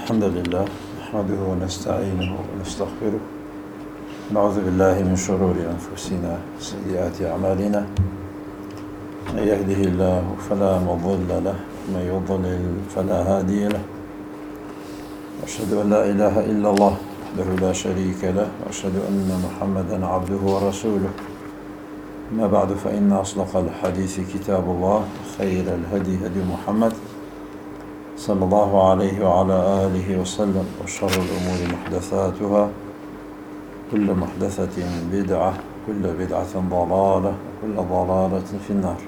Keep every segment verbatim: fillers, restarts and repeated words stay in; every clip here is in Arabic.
الحمد لله نحمده ونستعينه ونستغفره ونعوذ بالله من شرور أنفسنا وسيئات أعمالنا. من يهده الله فلا مضل له ومن يضلل فلا هادي له. وأشهد أن لا إله إلا الله وحده لا شريك له، وأشهد أن محمدا عبده ورسوله. أما بعد، فإن أصدق الحديث كتاب الله، خير الهدي هدي محمد صلى الله عليه وعلى آله وسلم، وشر الأمور محدثاتها، كل محدثة بدعة، كل بدعة ضلالة، وكل ضلالة في النار.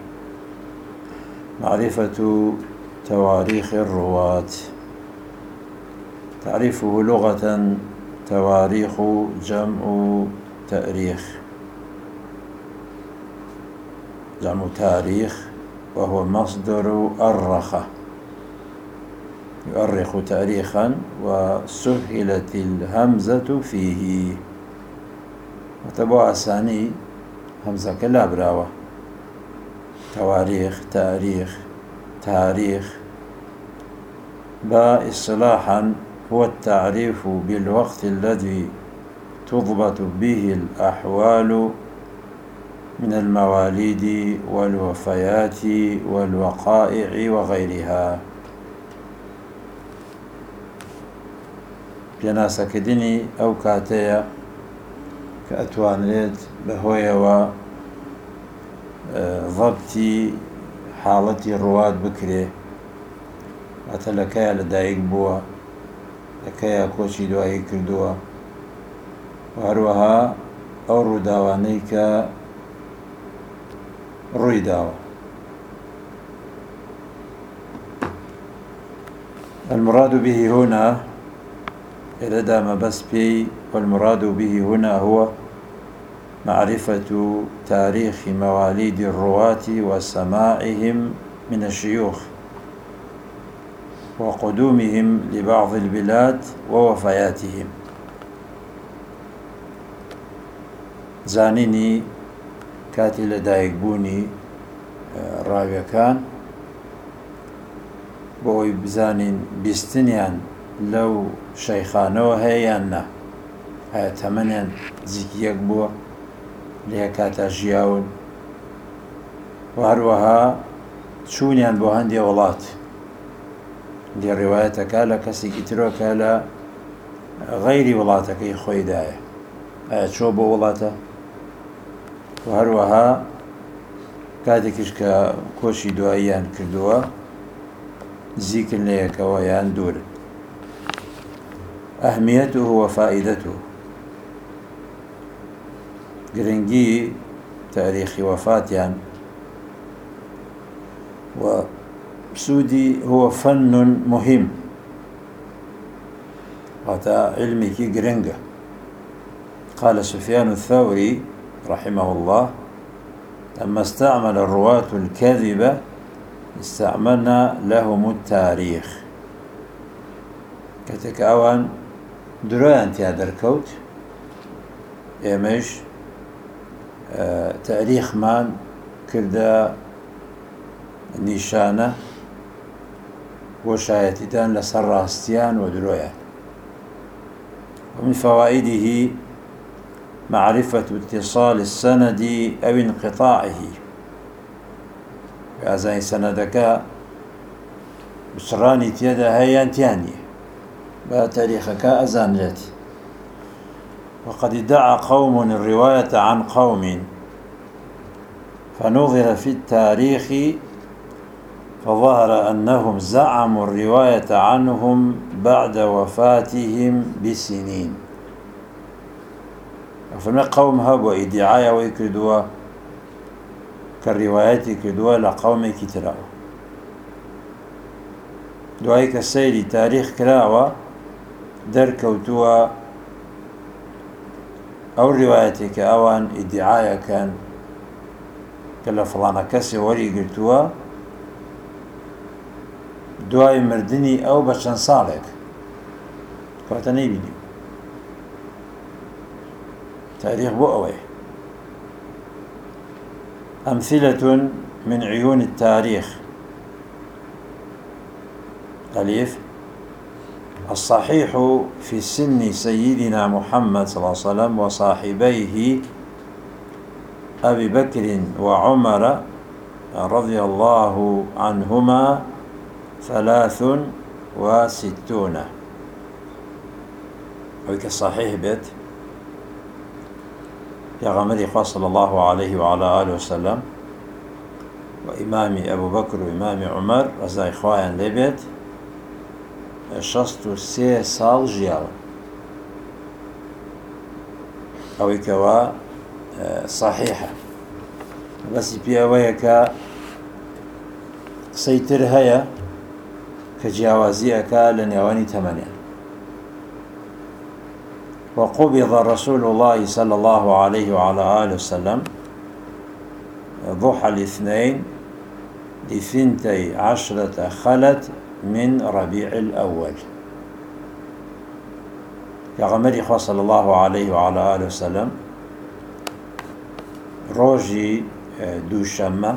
معرفة تواريخ الرواة. تعريفه لغة: تواريخ جمع تأريخ، جمع تاريخ، وهو مصدر أرخ، يؤرخ تاريخا، وسهلت الهمزة فيه. وتبع أساني همزة كلا براوة، تواريخ، تاريخ، تاريخ. با اصطلاحا هو التعريف بالوقت الذي تضبط به الأحوال من المواليد والوفيات والوقائع وغيرها. پێناسەکردنی ئەو کاتەیە کە ئەتوانرێت بەهۆیەوە ضەبتی حاڵەتی ڕوات بکرێ، ئەتە لەکایە لەدایک بووە، لەکایە کۆچی دوایی کردووە، و هەروەها ئەو ڕووداوانەی کە ڕووی داوە. المراد به هنا إذا ما بس بي والمراد به هنا هو معرفة تاريخ مواليد الرواة وسماعهم من الشيوخ، وقدومهم لبعض البلاد ووفياتهم. زانيني كاتي لدايق بوني راوية كان بوي بزانين بيستنيان لو شەیخانەوە هەیەیان نا، ئایا تەمەنیان نزیکی یەک بووە لێ کاتا ژیاون، و هەروەها چوونیان بۆ هەندێ وڵات. لێ ڕێوایەتەکە لە کەسێکی ترۆکە لە غەیری وڵاتەکەی خۆیدایە، ئایا چۆ بۆ وڵاتە، و هەروەها کاتێکیش کە کۆشی دواییان کردووە نزیکن لە یەکەوە یان دوورن. أهميته وفائدته. گرنگی تاريخ وفاتيان وسودي هو فن مهم، وتا علمك گرنگه. قال سفيان الثوري رحمه الله: لما استعمل الرواة الكذبة استعملنا لهم التاريخ. كتك أوان درۆیان تیا دەرکەوت، ئێمەش تاریخمان کردە نیشانە بۆ شایەتیدان لەسەر ڕاستیان و درۆیان. ومن فوائده معرفة اتصال السند أو انقطاعه. ئازای سەنەدەکە بچڕانی تێدا هەیە تیانە بتاريخك أزانلت. وقد ادعى قوم الرواية عن قوم فنظر في التاريخ فظهر أنهم زعموا الرواية عنهم بعد وفاتهم بسنين. فما قوم هبوا ادعاء ويكردوا كالروايات كردوا لقوم كتراو دعايك السيد تاريخ كراوة دەرکەوتووە ئەو ڕیوایەتێکە ئەوان ئیدعایەکەن کە لە فڵانە کەسێ وەریگرتووە دوای مردنی ئەو بە چەند ساڵێک، کەواتە نەیبینی تاریخ بۆ ئەوەی. أمثلة من عيون التاريخ: ألف: الصحيح في سن سيدنا محمد صلى الله عليه وسلم وصاحبيه أبي بكر وعمر رضي الله عنهما ثلاث وستون. ويك الصحيح بيت يا غمري صلى الله عليه وعلى آله وسلم وإمام أبو بكر وإمام عمر رضي إخوان لبيت شست سي سال جياون أو كوا صحيحة بس بيويك سيتر هيا كجاوازيك لنيواني ثمانية. وقبض رسول الله صلى الله عليه وعلى آله وسلم ضحى الاثنين لثنتي عشرة خلت من ربيع الأول. يا غمري صلى الله عليه وعلى آله وسلم روجي دوشەممە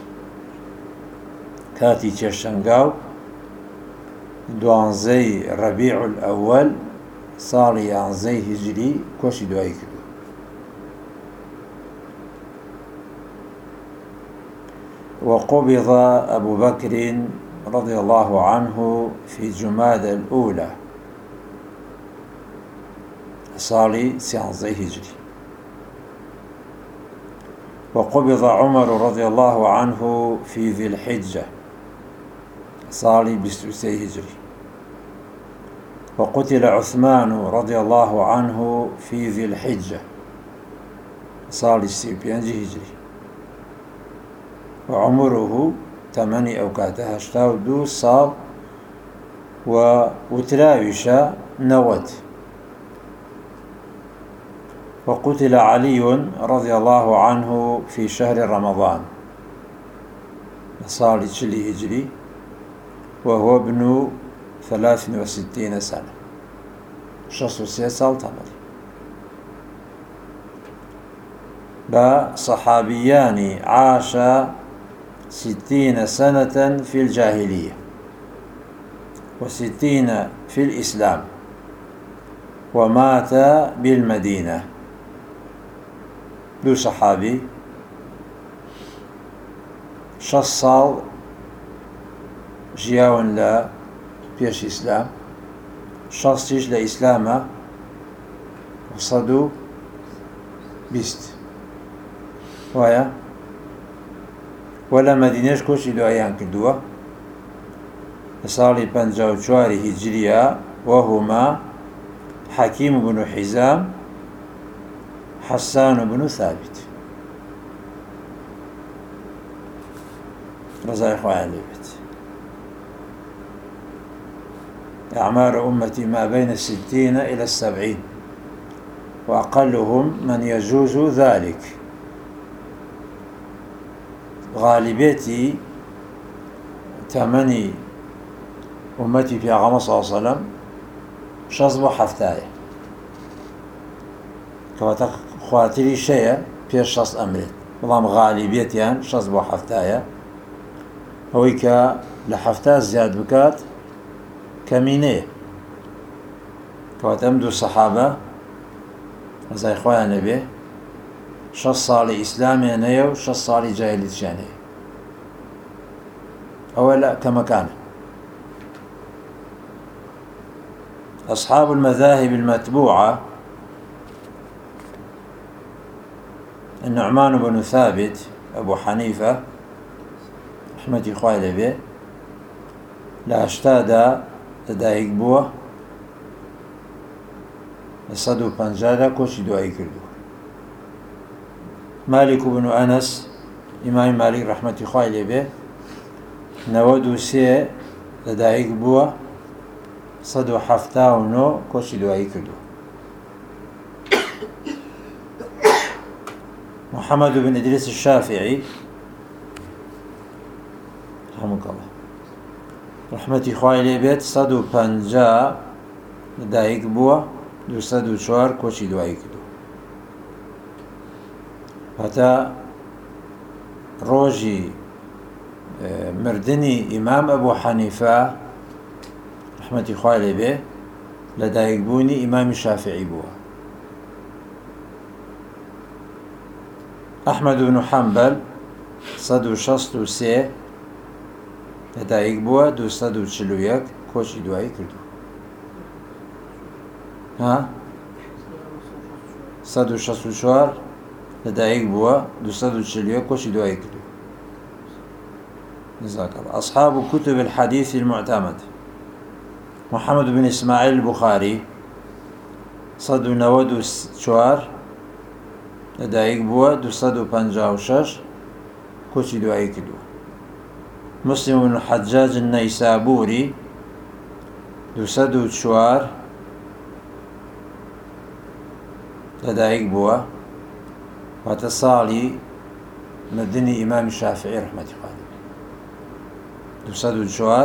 کاتی چێشەنگاو دوانزەی ڕەبیع الأول ساڵی یانزەی هیجری کۆشی دوایی کردو. وقبض أبو بكر رضي الله عنه في جمادى الأولى ساڵی سیانزەی هیجری. وقبض عمر رضي الله عنه في ذي الحجة صالي بستوسي هجري. وقتل عثمان رضي الله عنه في ذي الحجة صالي سيبيانجي هجري. وعمره تمني أوكاتها اشتاو دو صال وتراوش نوت. وقتل علي رضي الله عنه في شهر رمضان صار تشلي هجري وهو ابن ثلاث وستين سنة شخص سيسال تمري. بصحابيان عاش ستين سنة في الجاهلية وستين في الإسلام ومات بالمدينة. دو صحابي شەش ساڵ ژیاون لە پێش ئیسلام شەستیش لە ئیسلامە سەد و بیست وایە وە لە مەدینەش کۆچی دواییان کردووە لە ساڵی پەنجا و چواری هیجریە وەهما حەکیم بن حیزام حسان بن ثابت رضي الله عنه. أعمار أمتي ما بين الستين إلى السبعين وأقلهم من يجوز ذلك. غالبيتي تمني أمتي في عام صلى الله عليه وسلم شصب حفتاية كواتق خواتري شيء في الشخص أمرت بلام غالبيتيان شصب حفتاية هويك لحفتاه زياد بكات كمينه كواتم دو صحابة زي خويا نبي شص صالي إسلامي نيو شص صالي جاهلي تشاني أولا كما كان. أصحاب المذاهب المتبوعة النعمان بن ثابت أبو حنيفة رحمة خوالي به لا اشتاد لدايق بوه لصدو بانجادا كوشي دعاي كردو. مالك بن أنس إمام مالك رحمة خوالي به نودو سي لدايق بوه صدو حفتا ونو كوشي دعاي كردو. محمد بن إدريس الشافعي رحمك الله رحمتي خوالي بيت صدو بانجا دايق بوا دو صدو شوار كوشي دعاي كردو. هتا روجي مردني إمام أبو حنيفة رحمتي خوالي بيه لدايق بوني إمام الشافعي بوه. أحمد بن حنبل صد و شەست و سێ لەدایک بووە، دو سەد و چل و یەک کۆچی دوایی کردو. ها سەد و شەست و چوار لەدایک بووە، دو سەد و چل و یەک کۆچی دوایی کردو. جزاك الله. أصحاب كتب الحديث المعتمد: محمد بن إسماعيل البخاري صد و نەوەد و چوار لەدایک بووە، دو سەد و پەنجا و شەش کۆچی دوایی کردووە. مسلم بن الحجاج النيسابوري دو سەد و چوار لەدایک بووە، واتە ساڵی مردنی ئیمامی شافعی ڕحمەتی خواه لێبێ. دو سەد و چوار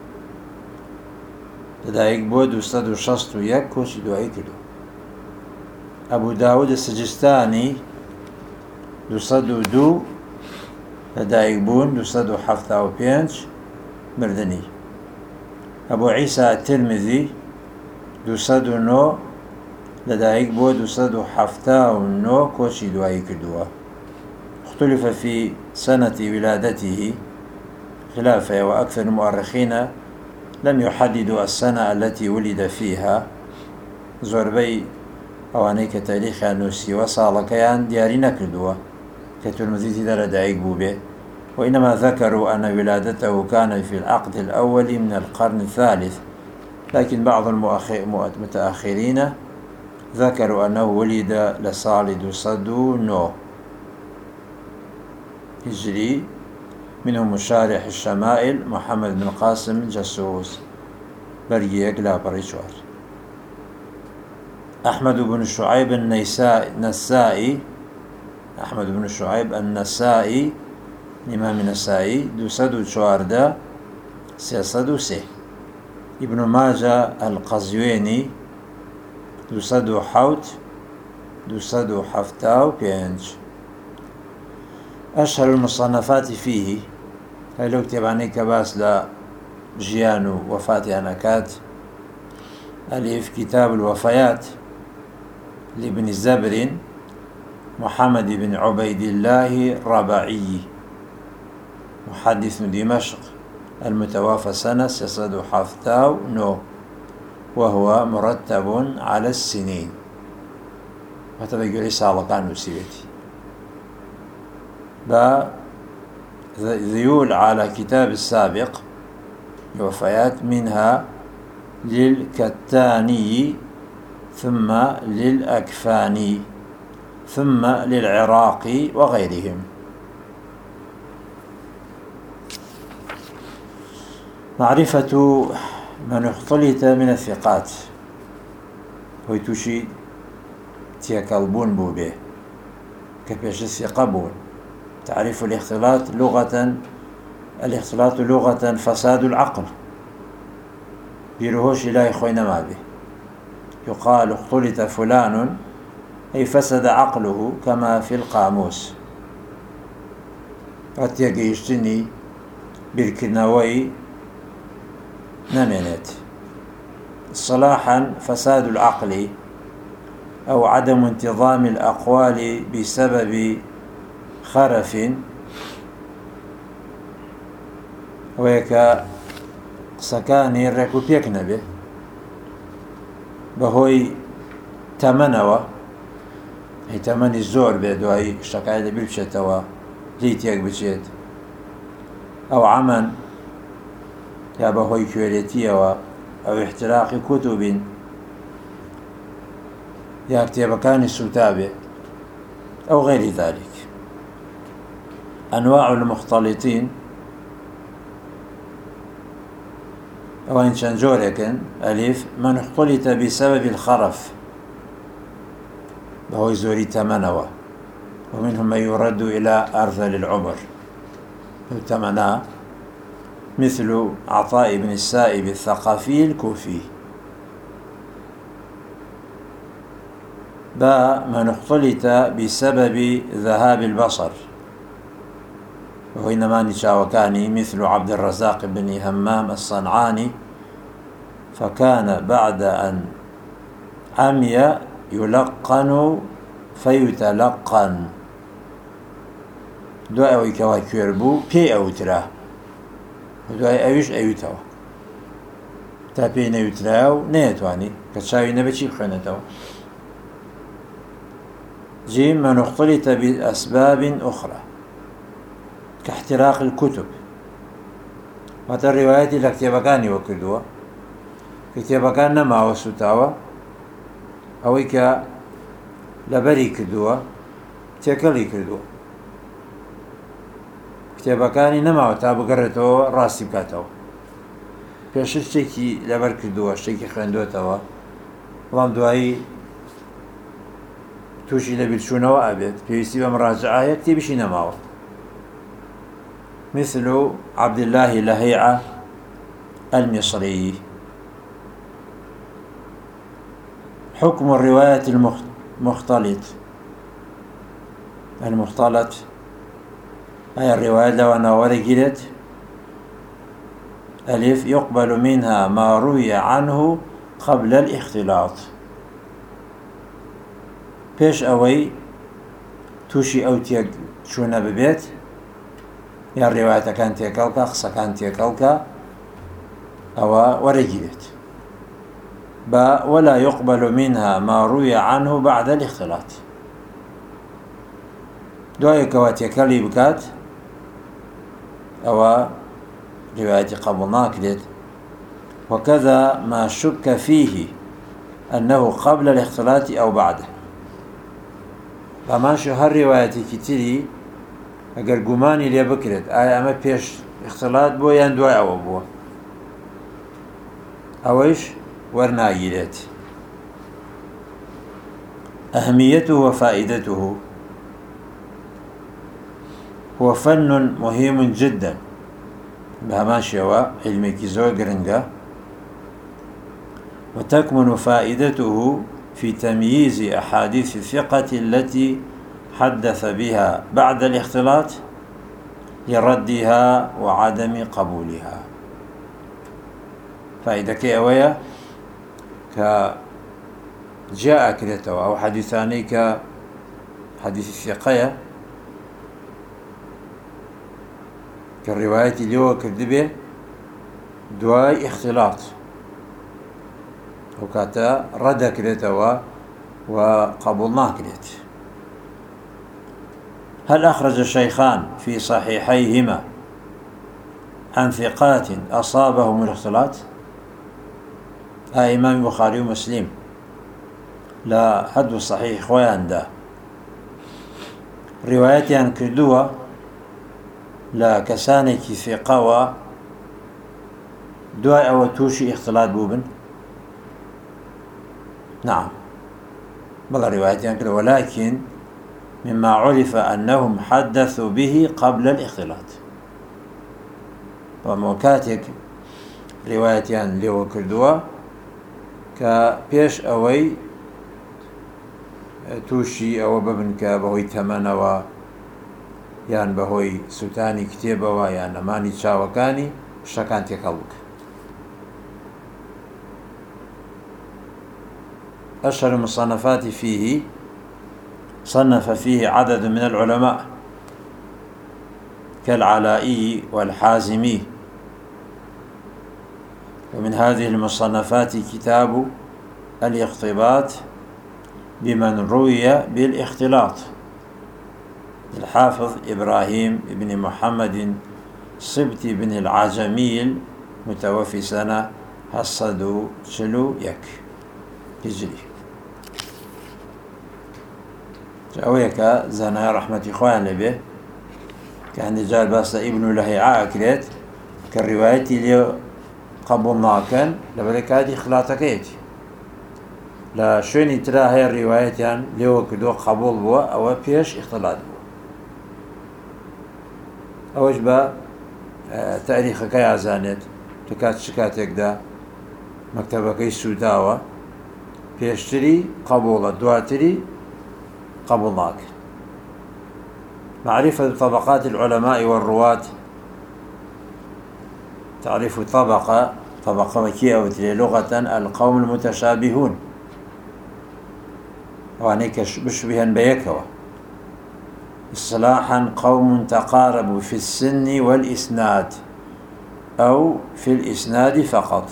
لەدایک بووە، دو سەد و شەست و یەک کۆچی دوایی کردووە. ئەبوو داود سجستانی دو سەد و دوو لەدایک بوون، دو سەد و حەفتا و پێنج مردنی. ئەبوو عیسا ترمذی دو سەد و نۆ لەدایک بووە، دو سەد و حەفتا و نۆ کۆچی دوایی کردووە. اختلف في سنة ولادته خلافه، وأكثر المؤرخين لم يحددوا السنة التي ولد فيها. زۆربەی ئەوانەی کە تاریخیان نووسیوە ساڵەکەیان دیاری نەکردووە کە ترمذی تێدا لەدایک بوو بێ، وإنما ذكروا أن ولادته كان في العقد الأول من القرن الثالث، لكن بعض المتأخرين ذكروا أنه ولد لصال دو سەد و نۆ هجري، منهم مشارح الشمائل محمد بن قاسم الجسوس بريق لا بريشوار. أحمد بن شعيب النسائي أحمد بن شعيب النسائي إمام النسائي دو سەد و چوارده سێ سەد و سێ. ابن ماجه القزويني دو سەد و حەوت دو سەد و حەفتا و پێنج. أشهر المصنفات فيه، هاي لو كتاباني كباس لا ژیان و وفاتیان ئەکات: ألف كتاب الوفيات لابن زبر محمد بن عبيد الله الرباعي محدث دمشق المتوفى سنة سيصد حفتاو نو، وهو مرتب على السنين. هذا يقول سالقان وسيبتي با ذيول على كتاب السابق الوفيات، منها للكتاني ثم للأكفاني ثم للعراقي وغيرهم. معرفة من اختلط من الثقات، ويتوشي تيكالبون بوبه كبيش الثقة بون. تعريف الاختلاط لغة: الاختلاط لغة فساد العقل، بيروهوش إلهي خوينا ما به. يقال اختلط فلان أي فسد عقله كما في القاموس. قد يجيشتني بالكنوي نمنت. صلاحا فساد العقل أو عدم انتظام الأقوال بسبب خرف، ويكا سكاني الركو بيكنبه بهوي تمنوا، هي تمني الزور بدوي شكاية بيبشتوا ليتيك بشيت، أو عمن يا بهوي كواليتيوا، أو احتراق كتب، يا كتاب كان السوتابه، أو غير ذلك. أنواع المختلطين وإن شنجوركن: ألف من اختلط بسبب الخرف، وهو زوري تمنوا، ومنهم من يرد إلى أرذل العمر تمنا، مثل عطاء بن السائب الثقفي الكوفي. باء من اختلط بسبب ذهاب البصر، وهو إنما نشاوكاني، مثل عبد الرزاق بن همام الصنعاني، فكان بعد أن عمي يلقن فيتلقن دوای ئەوەی کەوا کوێر بوو پێی ئەوترا دوای ئەویش ئەویتەوە تا پێی نەوترا و نەیەتوانی کە چاوی نەبەچی بخوێنێتەوە. جيم من اختلط بأسباب أخرى كاحتراق الكتب مثل الروايات اللي كتابكاني وكردوها كتابكان نما وسوتاوا أو كا لبري كردوها تيكلي كردوها كتابكاني نما وتابو قررتو راسي بكاتو پێش شتێکی لەبەر کردووە شتێکی خوێندوێتەوە بەڵام دوایی تووشی لە بیرچوونەوە ئەبێت پێویستی بە مراجعە کتێبیشی نەماوە مثل عبد الله لهيعة المصري. حكم الرواية المختلط المختلط أي الرواية لو أنا ورقلت ألف يقبل منها ما روي عنه قبل الاختلاط پیش اوی توشی او تیگ چونه ببیت یا روایت کان تیکلکا قصه کان تیکلکا او ورگیرت با ولا يقبل منها ما روي عنه بعد الاختلاط دوای کواتی کلی بکات او رواية قبل ناكلت وكذا ما شك فيه أنه قبل الاختلاط أو بعده. فما شهر روايتي كتيري اگر گمانی لێ بکرێت ئایا ئەمە پێش اختلاط بۆ یان دوای ئەوە بووە ئەوەیش وەرناگیرێت. أهميته وفائدته هو فن مهم جدا بهمان شێوە علمێکی زۆر گرنگە وتكمن فائدته في تمييز أحاديث الثقة التي حدث بها بعد الاختلاط لردها وعدم قبولها. فائدة كأوية كجاء كريتوا أو حديثاني كحديث الثقة كالرواية اللي هو كذبه دواي اختلاط وكاتا رد كريتوا وقبولناه كريت. هل أخرج الشيخان في صحيحيهما عن ثقات أصابهم الاختلاط؟ ها إمام البخاري ومسلم لا حد صحيح خوان ده روايتي عن كردوة لا كسانك ثقة دواء أو توشي اختلاط بوبن. نعم بل روايتي عن كردوة ولكن مما عرف أنهم حدثوا به قبل الاختلاط. وموكاتك روايتي عن ليو كردوة كبيش أوي توشي أو ببنك بهوي تمنوا يان بهوي سوتاني كتيبوا يان أماني تشاوكاني شكان تكالوك. أشهر المصنفات فيه صنف فيه عدد من العلماء كالعلائي والحازمي. ومن هذه المصنفات كتاب الاختباط بمن روي بالاختلاط الحافظ إبراهيم بن محمد صبت بن العجميل متوفي سنة حصدوا شلو يك هجري. جاويك زنا رحمة إخوان به كان جال باس ابن لهيعة أكلت كالرواية اللي قبولنا كان لبلك هذه خلاطكيتي لا شوني ترى هاي الروايات يعني لو كدو قبول بوا أو بيش اختلاط بوا أوش با تاريخ كي عزانت تكات شكاتك دا مكتبك السوداوة بيشتري قبول دواتري قبولناك. معرفة طبقات العلماء والرواة تعرف طبقة طبقة مكية لغة القوم المتشابهون وانيك بشبها بيكوا اصطلاحا قوم تقاربوا في السن والإسناد أو في الإسناد فقط،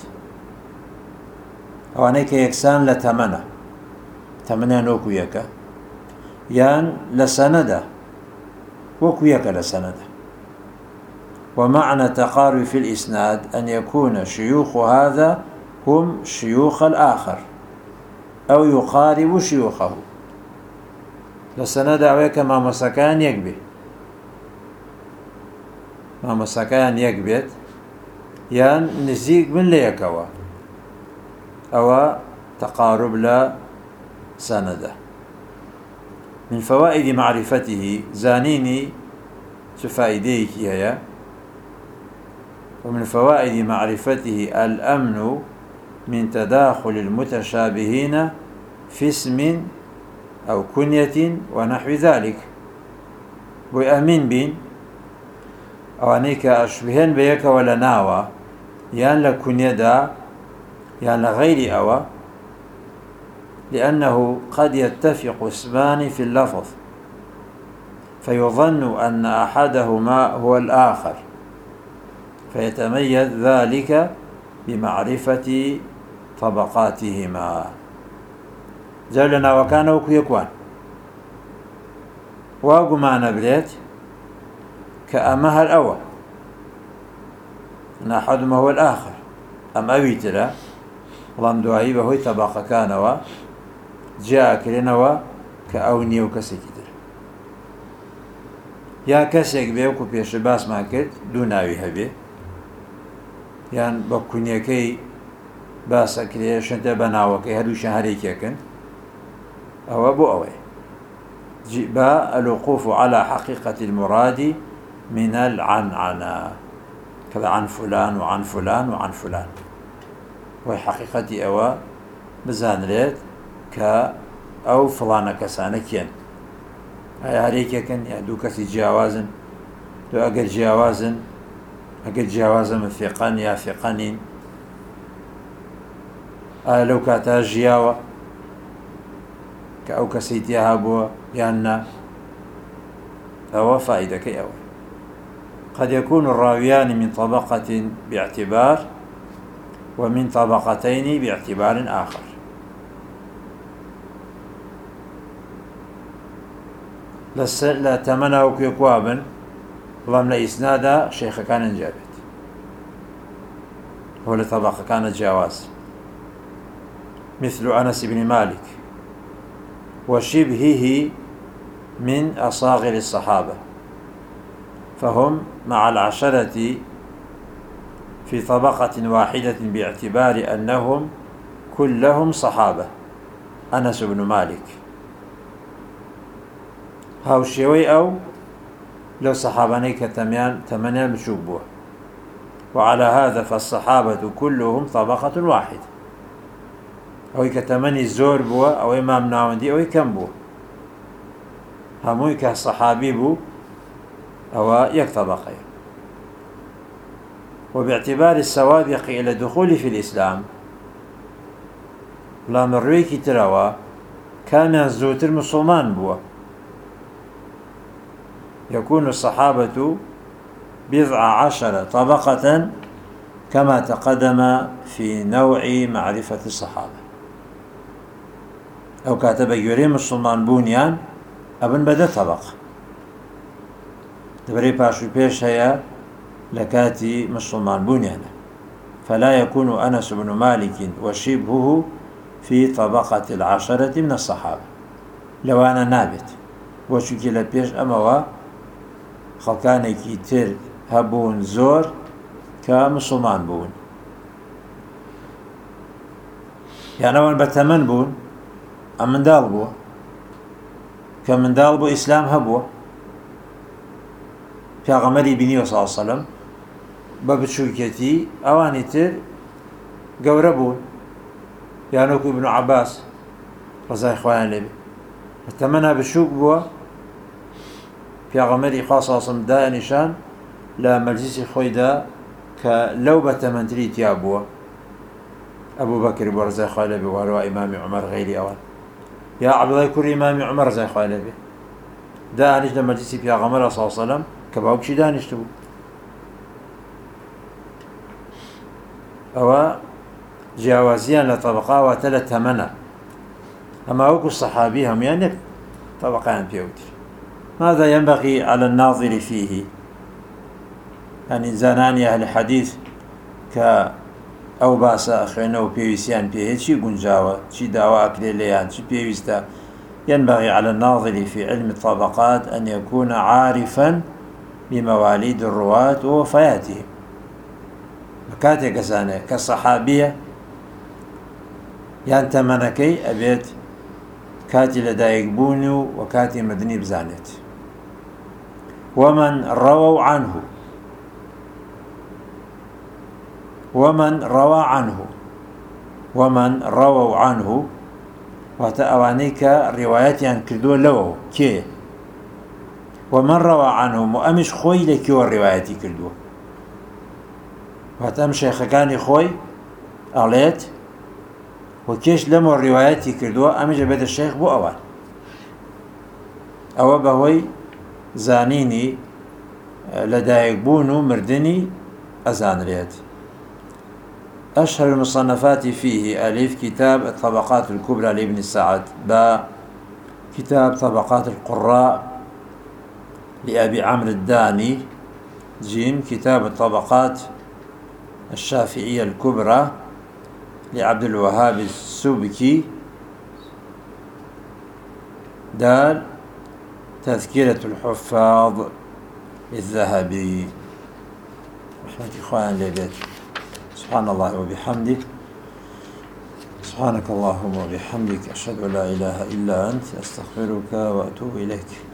وانيك يكسان لتمنى تمنى نوكو يكا يان لسندة وكو يكا لسندة. ومعنى تقارب في الإسناد أن يكون شيوخ هذا هم شيوخ الآخر أو يقارب شيوخه. لسندة أويك ما مسكان يكبه ما مسكان يكبت يان نزيق من ليكوا أو تقارب لا سندة. من فوائد معرفته زانيني شفائديك هي. ومن فوائد معرفته الأمن من تداخل المتشابهين في اسم أو كنية ونحو ذلك. ويأمين بين أوانيك أشبهن بيك ولا ناوى يان لكنية دا يان لغير أوى، لأنه قد يتفق اسمان في اللفظ فيظن أن أحدهما هو الآخر، فيتميز ذلك بمعرفة طبقاتهما. جلنا وكان وكيكوان واقو ما نبريت كأمها الأول أن أحدهما هو الآخر أم أويتلا ظن دعائي بهوي طبقة كانوا جاء كلنوا كأوني وكسكتر يا كسيك بيوكو بيش باس ما كرت دوناوي هبي يعني بكونيكي باس كري شنتا بناوكي هدو شهريكيكن أو أبو أوي جاء الوقوف على حقيقة المراد من العنعنة كذا عن فلان وعن فلان وعن فلان، وحقيقتي أو بزان ريت ك أو فلان كسانكين هاي هريكيكن يهدو كسي جاوازن دو أقل جاوازن أقل جاوازن من ثقان يا ثقانين آه لو كاتا جياوة كأو كسيتيها بوا يانا أو فائدة كي أول. قد يكون الراويان من طبقة باعتبار ومن طبقتين باعتبار آخر. لا تمنى كيكوابا والله من إسنادا شيخ كان جابت هو لطبقة كانت جواز مثل أنس بن مالك وشبهه من أصاغر الصحابة، فهم مع العشرة في طبقة واحدة باعتبار أنهم كلهم صحابة. أنس بن مالك هاو الشيوي أو لو صحاباني كتميان تمنيان بشوبوه، وعلى هذا فالصحابة كلهم طبقة واحدة أو كتمني الزور بوا أو إمام ناوندي أو كم بوا هموي كصحابي بو أو يك طبقة. وباعتبار السوابق إلى الدخول في الإسلام لا مرويكي تروا كان الزوتر مسلمان بوا، يكون الصحابة بضع عشر طبقة كما تقدم في نوع معرفة الصحابة. أو كاتب يوريم مسلمان بونيان أبن بدأ طبقة دبري باشو بيش هيا لكاتي مسلمان بونيان، فلا يكون أنس بن مالك وشبهه في طبقة العشرة من الصحابة لو أنا نابت وشكل بيش أموا خلقانيكي تر هبون زور كمسلمان بون يعني أول بتمن بون أم من دال بو كمن دال بو إسلام هبو في غمري بني صلى الله عليه وسلم ببتشوكتي أواني تر قوربون يعني ابن عباس رضي إخوان لبي التمنى بشوك بوا في غمري خاصة صم دا نشان لا مجلس خويدا كلو بتمنتري تيابوا أبو بكر برزا خالد وهو إمام عمر غيري أول يا عبد الله كوري إمام عمر زي خوالي به دانش لما جيسي في غمرة صلى الله عليه وسلم كباوكشي دانش تبو أو جاوازيا لطبقة وتلت ثمنة أما أوكو الصحابي هم يعني طبقان بيوتر. ماذا ينبغي على الناظر فيه؟ يعني زاناني أهل الحديث ك أو باسا أخينا وبيويسيان بيه شي قنجاوة شي دعوة أكليليان شي بيويستا. ينبغي على الناظر في علم الطبقات أن يكون عارفا بمواليد الرواة ووفياتهم. مكاتي كسانة كالصحابية يانتمنكي أبيت كاتي لدايق بونو وكاتي مدني بزانت. ومن رووا عنه ومن روى عنه ومن رووا عنه وتأوانيك روايات عن كردو لو كي ومن روى عنه مؤمش خوي لكيو الرواياتي كردو وتأم شيخ كاني خوي أغليت وكيش لمو الرواياتي كردو أمج بيت الشيخ بو أول أو بهوي زانيني لدايق بونو مردني أزان ريات. أشهر المصنفات فيه ألف كتاب الطبقات الكبرى لابن السعد، باء كتاب طبقات القراء لأبي عمرو الداني، جيم كتاب الطبقات الشافعية الكبرى لعبد الوهاب السبكي، دال تذكرة الحفاظ للذهبي. رحمة إخوان لبيت. سبحان الله وبحمده، سبحانك اللهم وبحمدك، أشهد أن لا إله إلا أنت، أستغفرك وأتوب إليك.